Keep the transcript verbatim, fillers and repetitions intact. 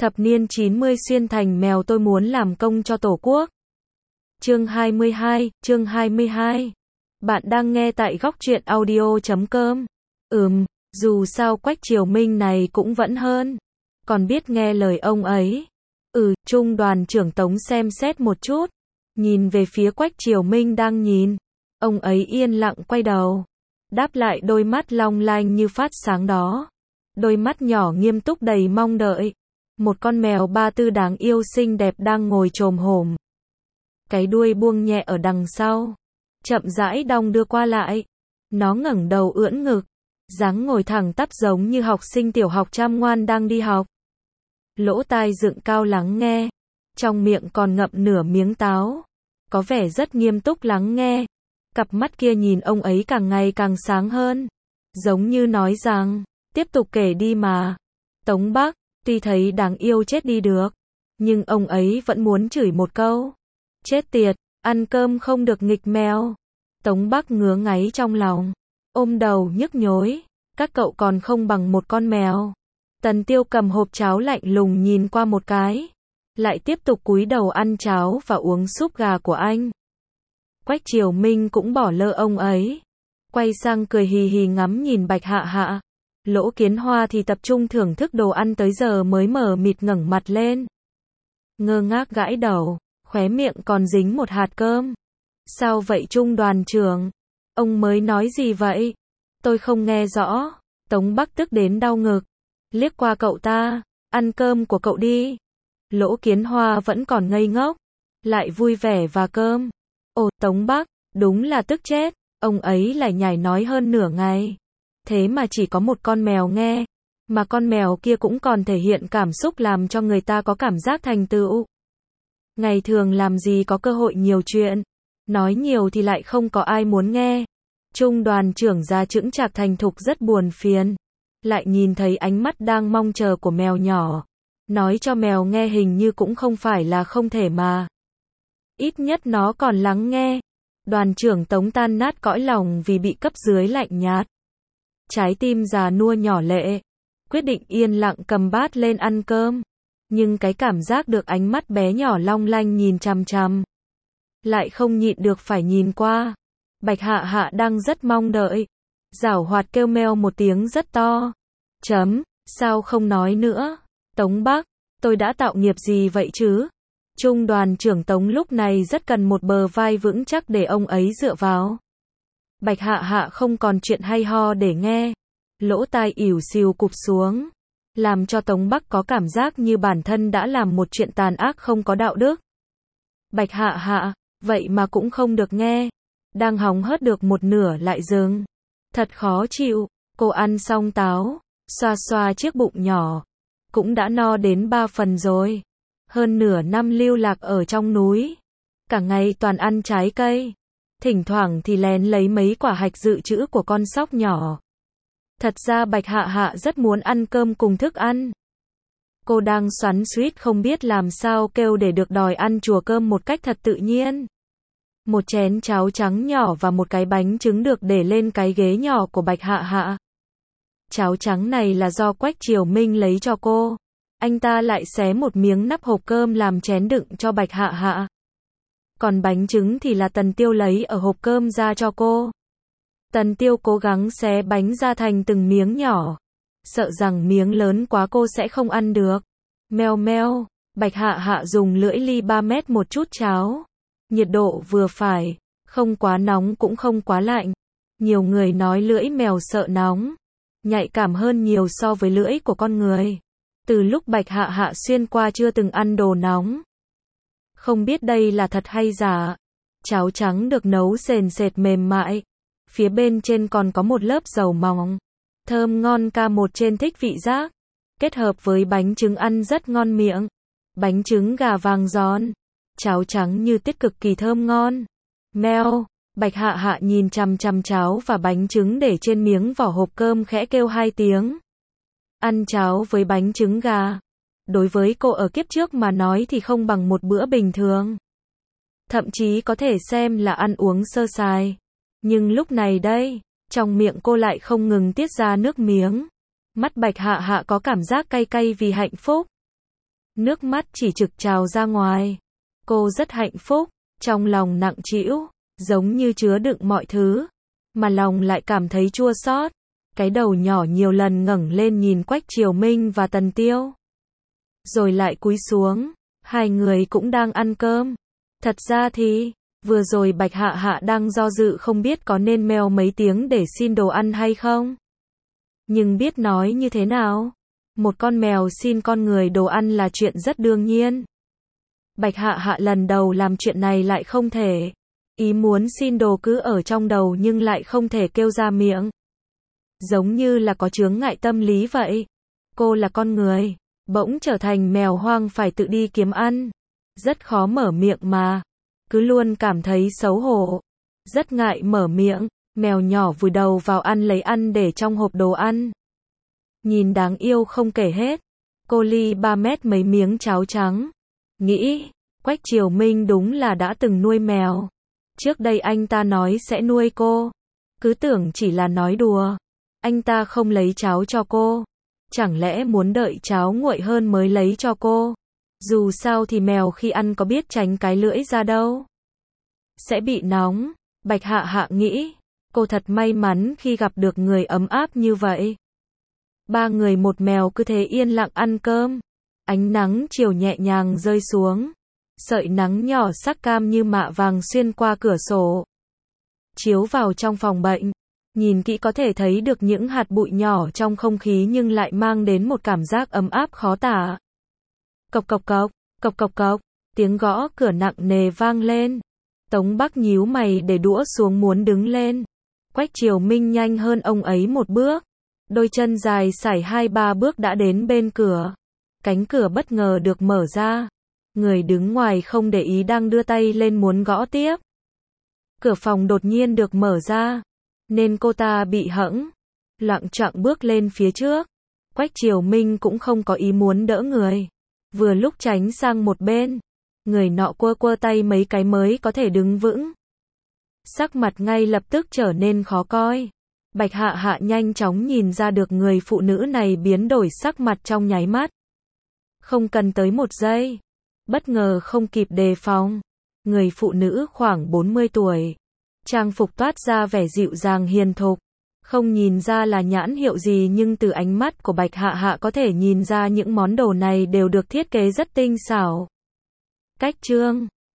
Thập niên chín mươi xuyên thành mèo tôi muốn làm công cho Tổ quốc. Chương hai mươi hai, chương hai mươi hai. Bạn đang nghe tại góc truyện audio chấm com. Ừm, dù sao Quách Triều Minh này cũng vẫn hơn. Còn biết nghe lời ông ấy. Ừ, Trung đoàn trưởng Tống xem xét một chút. Nhìn về phía Quách Triều Minh đang nhìn. Ông ấy yên lặng quay đầu. Đáp lại đôi mắt long lanh như phát sáng đó. Đôi mắt nhỏ nghiêm túc đầy mong đợi. Một con mèo ba tư đáng yêu xinh đẹp đang ngồi chồm hổm. Cái đuôi buông nhẹ ở đằng sau. Chậm rãi đong đưa qua lại. Nó ngẩng đầu ưỡn ngực. Dáng ngồi thẳng tắp giống như học sinh tiểu học chăm ngoan đang đi học. Lỗ tai dựng cao lắng nghe. Trong miệng còn ngậm nửa miếng táo. Có vẻ rất nghiêm túc lắng nghe. Cặp mắt kia nhìn ông ấy càng ngày càng sáng hơn. Giống như nói rằng, tiếp tục kể đi mà. Tống Bắc, tuy thấy đáng yêu chết đi được. Nhưng ông ấy vẫn muốn chửi một câu. Chết tiệt, ăn cơm không được nghịch mèo. Tống Bắc ngứa ngáy trong lòng. Ôm đầu nhức nhối. Các cậu còn không bằng một con mèo. Tần Tiêu cầm hộp cháo lạnh lùng nhìn qua một cái. Lại tiếp tục cúi đầu ăn cháo và uống súp gà của anh. Quách Triều Minh cũng bỏ lơ ông ấy. Quay sang cười hì hì ngắm nhìn Bạch Hạ Hạ. Lỗ Kiến Hoa thì tập trung thưởng thức đồ ăn tới giờ mới mờ mịt ngẩng mặt lên. Ngơ ngác gãi đầu, khóe miệng còn dính một hạt cơm. Sao vậy Trung đoàn trưởng? Ông mới nói gì vậy? Tôi không nghe rõ. Tống Bắc tức đến đau ngực. Liếc qua cậu ta, ăn cơm của cậu đi. Lỗ Kiến Hoa vẫn còn ngây ngốc. Lại vui vẻ và cơm. Ồ, Tống Bắc, đúng là tức chết. Ông ấy lại nhảy nói hơn nửa ngày. Thế mà chỉ có một con mèo nghe. Mà con mèo kia cũng còn thể hiện cảm xúc làm cho người ta có cảm giác thành tựu. Ngày thường làm gì có cơ hội nhiều chuyện. Nói nhiều thì lại không có ai muốn nghe. Trung đoàn trưởng già chững chạc thành thục rất buồn phiền. Lại nhìn thấy ánh mắt đang mong chờ của mèo nhỏ. Nói cho mèo nghe hình như cũng không phải là không thể mà. Ít nhất nó còn lắng nghe. Đoàn trưởng Tống tan nát cõi lòng vì bị cấp dưới lạnh nhạt. Trái tim già nua nhỏ lệ. Quyết định yên lặng cầm bát lên ăn cơm. Nhưng cái cảm giác được ánh mắt bé nhỏ long lanh nhìn chằm chằm. Lại không nhịn được phải nhìn qua. Bạch Hạ Hạ đang rất mong đợi. Giảo hoạt kêu meo một tiếng rất to. Chấm, sao không nói nữa? Tống Bắc, tôi đã tạo nghiệp gì vậy chứ? Trung đoàn trưởng Tống lúc này rất cần một bờ vai vững chắc để ông ấy dựa vào. Bạch Hạ Hạ không còn chuyện hay ho để nghe. Lỗ tai ỉu xìu cụp xuống. Làm cho Tống Bắc có cảm giác như bản thân đã làm một chuyện tàn ác không có đạo đức. Bạch Hạ Hạ, vậy mà cũng không được nghe. Đang hóng hớt được một nửa lại dừng. Thật khó chịu. Cô ăn xong táo. Xoa xoa chiếc bụng nhỏ. Cũng đã no đến ba phần rồi. Hơn nửa năm lưu lạc ở trong núi. Cả ngày toàn ăn trái cây. Thỉnh thoảng thì lén lấy mấy quả hạch dự trữ của con sóc nhỏ. Thật ra Bạch Hạ Hạ rất muốn ăn cơm cùng thức ăn. Cô đang xoắn xuýt không biết làm sao kêu để được đòi ăn chùa cơm một cách thật tự nhiên. Một chén cháo trắng nhỏ và một cái bánh trứng được để lên cái ghế nhỏ của Bạch Hạ Hạ. Cháo trắng này là do Quách Triều Minh lấy cho cô. Anh ta lại xé một miếng nắp hộp cơm làm chén đựng cho Bạch Hạ Hạ. Còn bánh trứng thì là Tần Tiêu lấy ở hộp cơm ra cho cô. Tần Tiêu cố gắng xé bánh ra thành từng miếng nhỏ. Sợ rằng miếng lớn quá cô sẽ không ăn được. Meo meo, Bạch Hạ Hạ dùng lưỡi ly ba mét một chút cháo. Nhiệt độ vừa phải, không quá nóng cũng không quá lạnh. Nhiều người nói lưỡi mèo sợ nóng. Nhạy cảm hơn nhiều so với lưỡi của con người. Từ lúc Bạch Hạ Hạ xuyên qua chưa từng ăn đồ nóng. Không biết đây là thật hay giả. Cháo trắng được nấu sền sệt mềm mại. Phía bên trên còn có một lớp dầu mỏng. Thơm ngon ca một trên thích vị giác. Kết hợp với bánh trứng ăn rất ngon miệng. Bánh trứng gà vàng giòn. Cháo trắng như tiết cực kỳ thơm ngon. Meo, Bạch Hạ Hạ nhìn chằm chằm cháo và bánh trứng để trên miếng vỏ hộp cơm khẽ kêu hai tiếng. Ăn cháo với bánh trứng gà. Đối với cô ở kiếp trước mà nói thì không bằng một bữa bình thường. Thậm chí có thể xem là ăn uống sơ sài. Nhưng lúc này đây, trong miệng cô lại không ngừng tiết ra nước miếng. Mắt Bạch Hạ Hạ có cảm giác cay cay vì hạnh phúc. nước mắt chỉ trực trào ra ngoài. Cô rất hạnh phúc, trong lòng nặng trĩu, giống như chứa đựng mọi thứ, mà lòng lại cảm thấy chua xót. Cái đầu nhỏ nhiều lần ngẩng lên nhìn Quách Triều Minh và Tần Tiêu. Rồi lại cúi xuống, hai người cũng đang ăn cơm. Thật ra thì, vừa rồi Bạch Hạ Hạ đang do dự không biết có nên mèo mấy tiếng để xin đồ ăn hay không. Nhưng biết nói như thế nào? Một con mèo xin con người đồ ăn là chuyện rất đương nhiên. Bạch Hạ Hạ lần đầu làm chuyện này lại không thể. Ý muốn xin đồ cứ ở trong đầu nhưng lại không thể kêu ra miệng. Giống như là có chướng ngại tâm lý vậy. Cô là con người, bỗng trở thành mèo hoang phải tự đi kiếm ăn. Rất khó mở miệng mà. Cứ luôn cảm thấy xấu hổ. Rất ngại mở miệng, mèo nhỏ vùi đầu vào ăn lấy ăn để trong hộp đồ ăn. Nhìn đáng yêu không kể hết. Cô ly ba mét mấy miếng cháo trắng. Nghĩ, Quách Triều Minh đúng là đã từng nuôi mèo. Trước đây anh ta nói sẽ nuôi cô. Cứ tưởng chỉ là nói đùa. Anh ta không lấy cháo cho cô. Chẳng lẽ muốn đợi cháo nguội hơn mới lấy cho cô? Dù sao thì mèo khi ăn có biết tránh cái lưỡi ra đâu. Sẽ bị nóng. Bạch Hạ Hạ nghĩ. Cô thật may mắn khi gặp được người ấm áp như vậy. Ba người một mèo cứ thế yên lặng ăn cơm. Ánh nắng chiều nhẹ nhàng rơi xuống. Sợi nắng nhỏ sắc cam như mạ vàng xuyên qua cửa sổ. Chiếu vào trong phòng bệnh. Nhìn kỹ có thể thấy được những hạt bụi nhỏ trong không khí nhưng lại mang đến một cảm giác ấm áp khó tả. Cộc cộc cộc, cộc cộc cộc, tiếng gõ cửa nặng nề vang lên. Tống Bắc nhíu mày để đũa xuống muốn đứng lên. Quách Triều Minh nhanh hơn ông ấy một bước. Đôi chân dài sải hai ba bước đã đến bên cửa. Cánh cửa bất ngờ được mở ra. Người đứng ngoài không để ý đang đưa tay lên muốn gõ tiếp. Cửa phòng đột nhiên được mở ra. Nên cô ta bị hẫng. Loạng choạng bước lên phía trước. Quách Triều Minh cũng không có ý muốn đỡ người. Vừa lúc tránh sang một bên. Người nọ quơ quơ tay mấy cái mới có thể đứng vững. Sắc mặt ngay lập tức trở nên khó coi. Bạch Hạ Hạ nhanh chóng nhìn ra được người phụ nữ này biến đổi sắc mặt trong nháy mắt. Không cần tới một giây. Bất ngờ không kịp đề phòng. Người phụ nữ khoảng bốn mươi tuổi. Trang phục toát ra vẻ dịu dàng hiền thục. Không nhìn ra là nhãn hiệu gì nhưng từ ánh mắt của Bạch Hạ Hạ có thể nhìn ra những món đồ này đều được thiết kế rất tinh xảo. Cách trương.